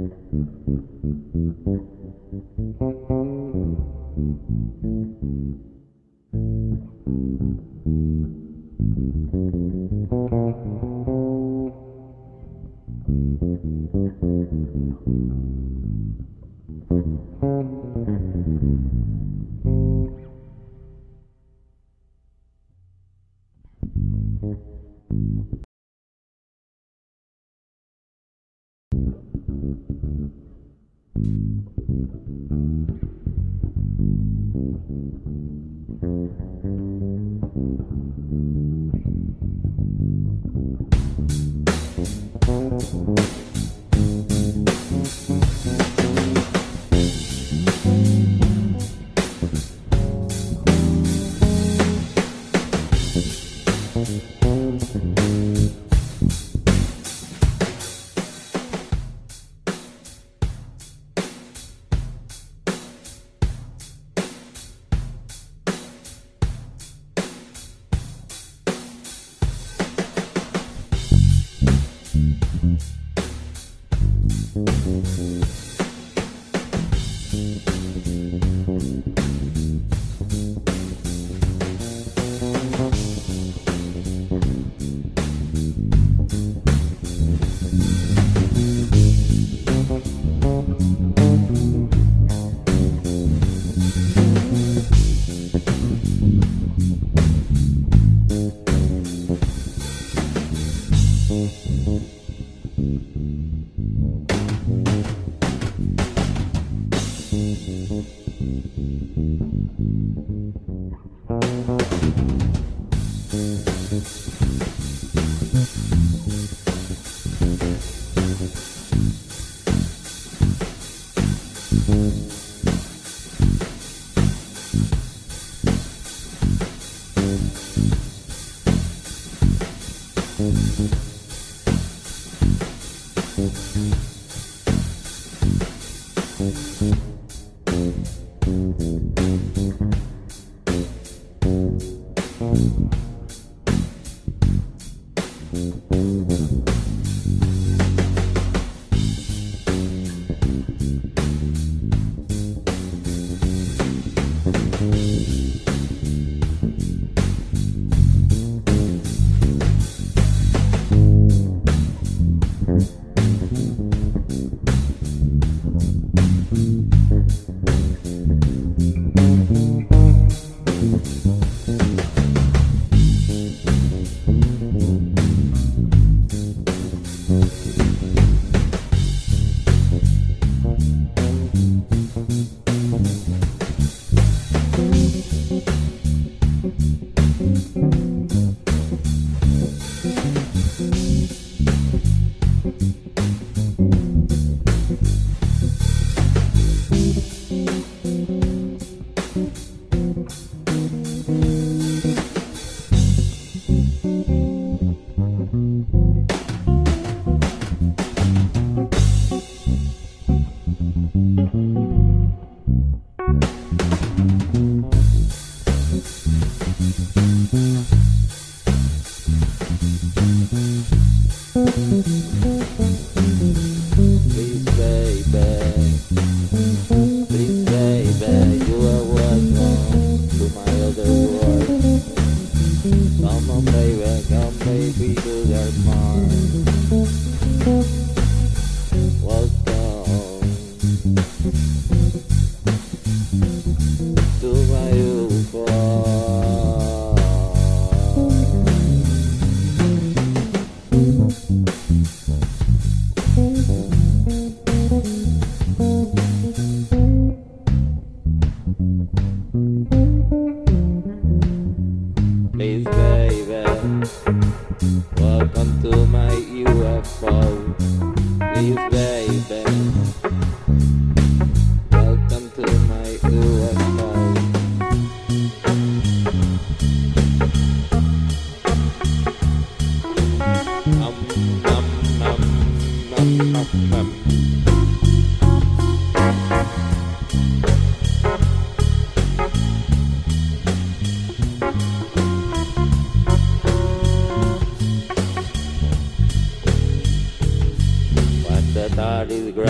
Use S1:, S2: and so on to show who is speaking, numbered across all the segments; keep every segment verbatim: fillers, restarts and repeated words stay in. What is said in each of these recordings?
S1: Is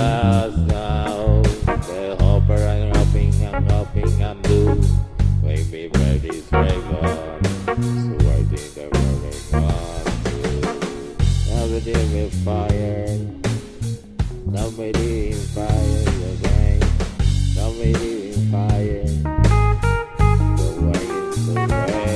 S1: us now. The hopper and hoping and hoping and do. Make me ready, dragon. So I think I'm running on to. Everything with fire. Somebody in fire again. Somebody in fire. The way is the way.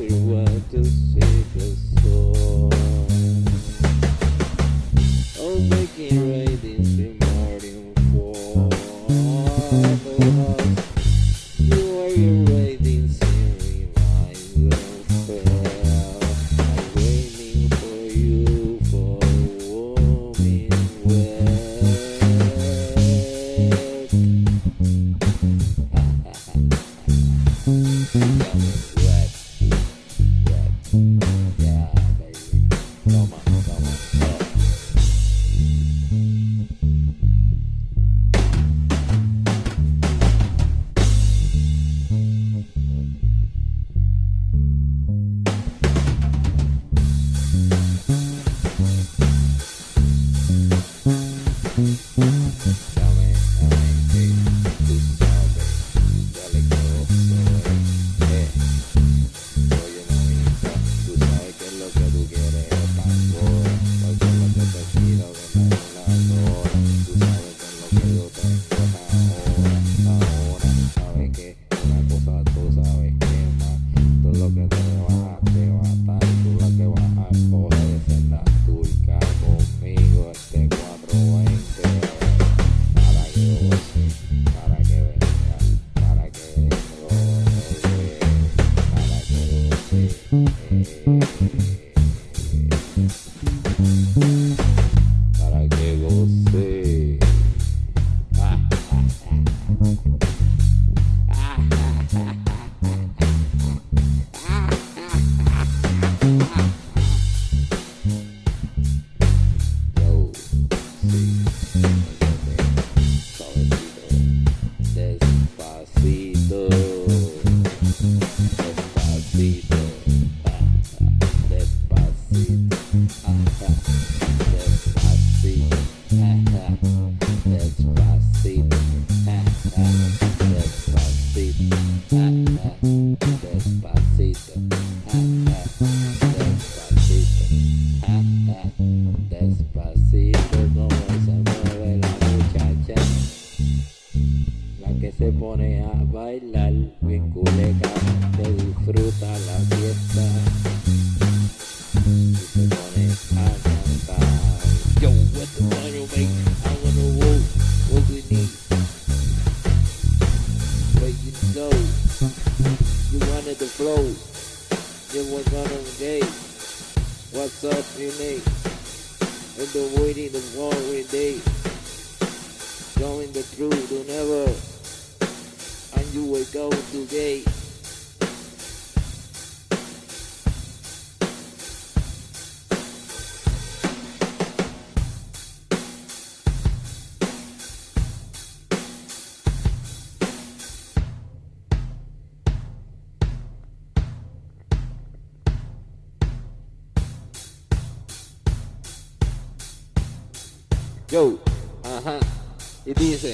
S1: Oh, making ratings in morning for you are your ratings in remind of fail. I'm waiting for you for a woman well. Wet, wet, yeah, baby. Come on, come on, come on. Para que goce. Yo, sí, suavecito, despacito, despacito, despacito, despacito, despacito, despacito, despacito, despacito, como se mueve la muchacha, la que se pone a bailar, bien culeca, que disfruta la fiesta y se pone a cantar. Yo, what the money make? I wanna walk, what we need. Where you go? You wanted the flow. You were gonna engage. What's up, you need? In the waiting the one day. Going the truth to never. And you will go to gate. Yo, ajá, y dice,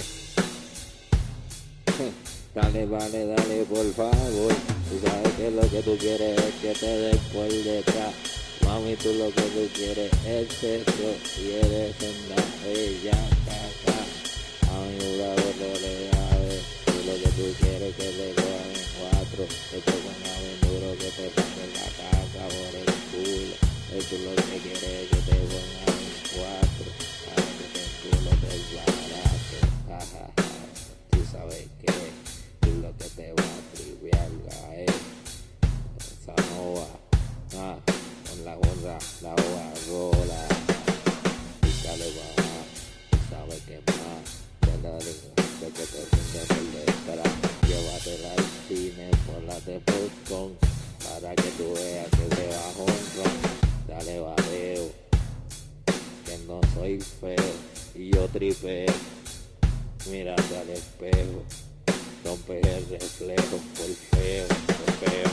S1: dale, vale, dale, por favor, tú sabes que lo que tú quieres es que te den por detrás, mami, tú lo que tú quieres es sexo, y eres una bella caca, a mi lado no le hagas, tú lo que tú quieres que te cojan en cuatro, que te pongan bien duro, que te saquen la caca por el culo, y tú lo que quieres es que te pongan en cuatro. Lo desbarato, jajaja, tú sabes que tú lo que te va a triviar es esa nova, ah, con la gorra, la hoja rola, pícale baja, tú sabes que más, te la de que te sientes por detrás, llévatela al cine por la de popcorn, para que tú veas que te va honrón, dale badeo, que no soy feo. Y yo tripeo, mírate al espejo, rompe el reflejo por feo, por feo.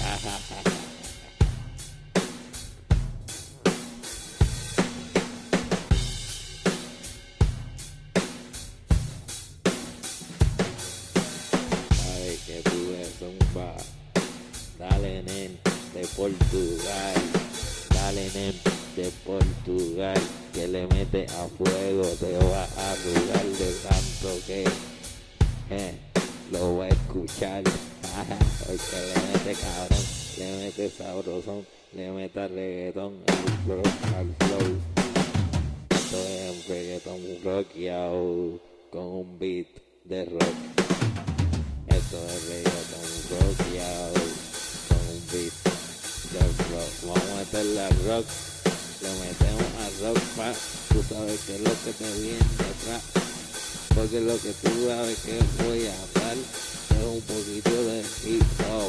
S1: Sabes que tú eres un bar, dale nen de Portugal, dale nen de Portugal, que le mete a fuego, te va a arrugar de tanto que eh, lo va a escuchar, porque le mete cabrón, le mete sabrosón, le mete al reggaetón, al flow, al flow, Esto es un reggaeton rockeado con un beat de rock. Esto es reggaeton rockeado con un beat de rock. Vamos a meterle a rock, le metemos a rock, pa. Tú sabes que es lo que te viene detrás, porque lo que tú sabes que voy a hablar es un poquito de hip hop.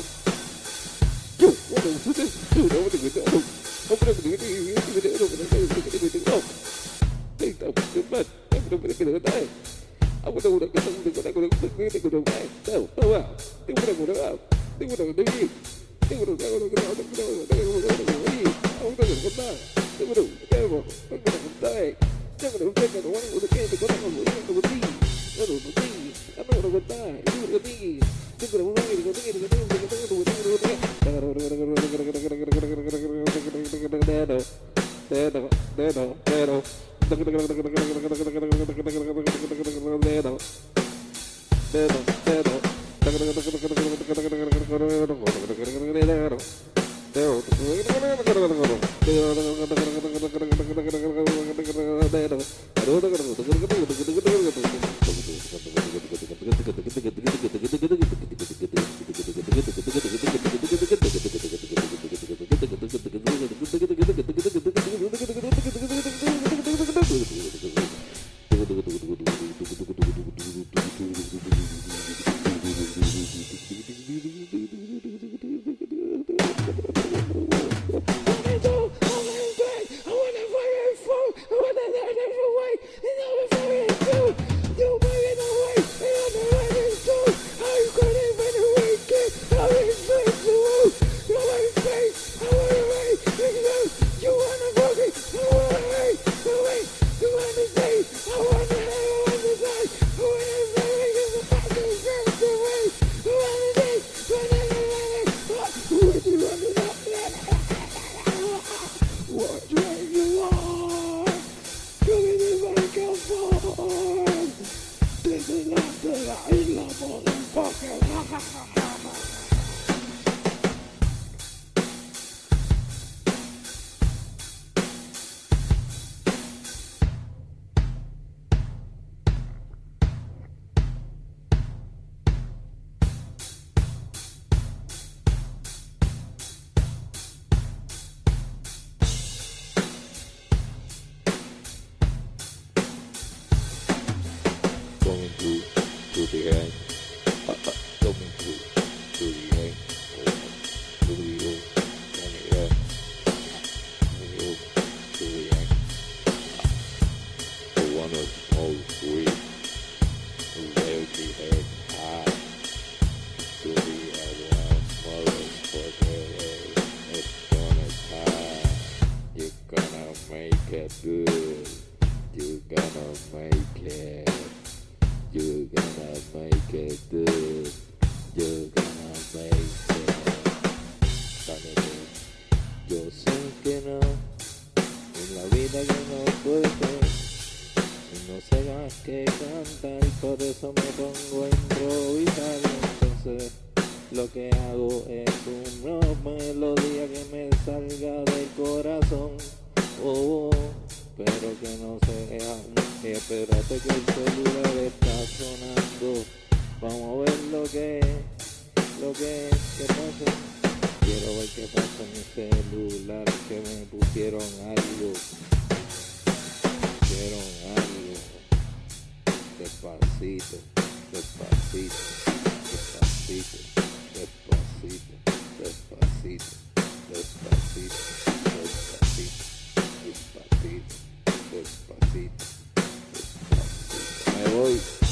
S1: Coming through to the end. Uh, uh, coming through to the end. To the end. Coming up. Coming up to the end. I wanna smoke weed. Let the head high. To the other motherfucker. It's gonna die. You're gonna make it good. You're gonna make it. You're gonna make it good. You're gonna make it. Dale, yo sé que no, en la vida yo no puedo, y no sé más que cantar, por eso me pongo a improvisar. Entonces lo que hago es una melodía que me salga del corazón. Oh, oh. Pero que no sea, espérate que el celular está sonando. Vamos a ver lo que es, lo que es, qué pasa. Quiero ver qué pasa en mi celular, que me pusieron algo, pusieron algo. Despacito, despacito, despacito, despacito, despacito, despacito, despacito, despacito. Despacito, despacito. Me voy.